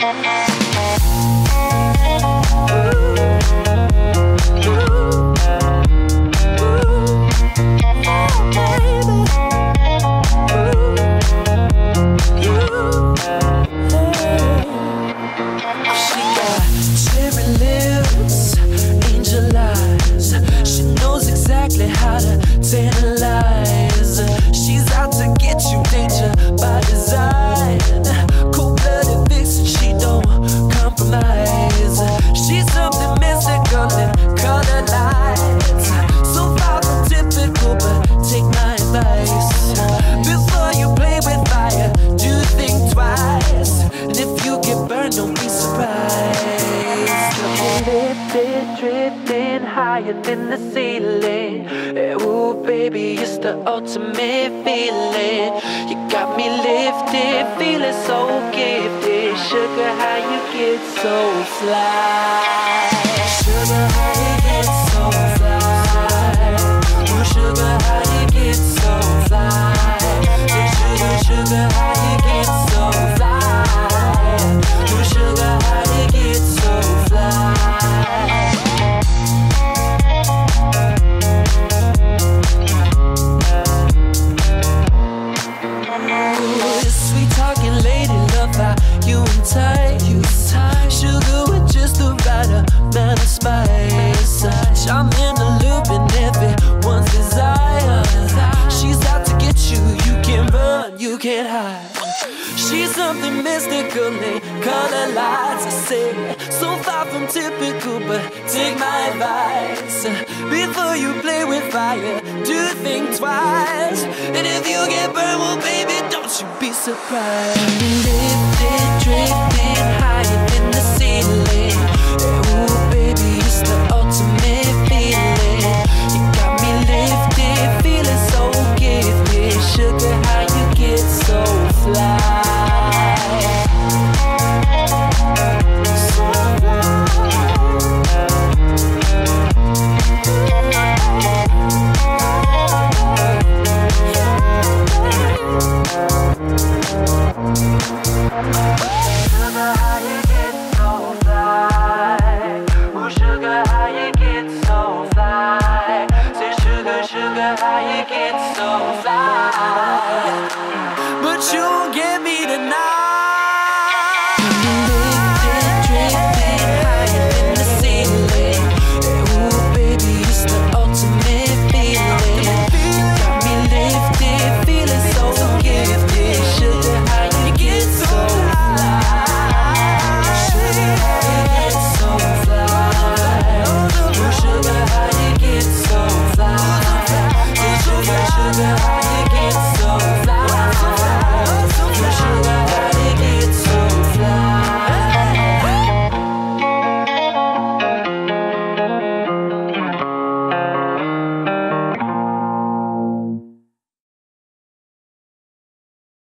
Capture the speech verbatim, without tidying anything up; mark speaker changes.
Speaker 1: In the ceiling, yeah, ooh baby, it's the ultimate feeling. You got me lifted, feeling so gifted. Sugar, how you get so fly? Sugar, how you get so fly? Ooh, sugar, how you get so fly? Hey, sugar, sugar, how you get so fly? Ooh, sugar, how you get so fly? You and tight, you tight. Sugar with just the right amount of spice. I'm in the loop and everyone's desire. She's out to get you, you can't run, you can't hide. She's something mystical, they color lights. I say, so far from typical, but take my advice. Before you play with fire, do think twice. And if you get burned, well baby, don't you be surprised. Lifted, drip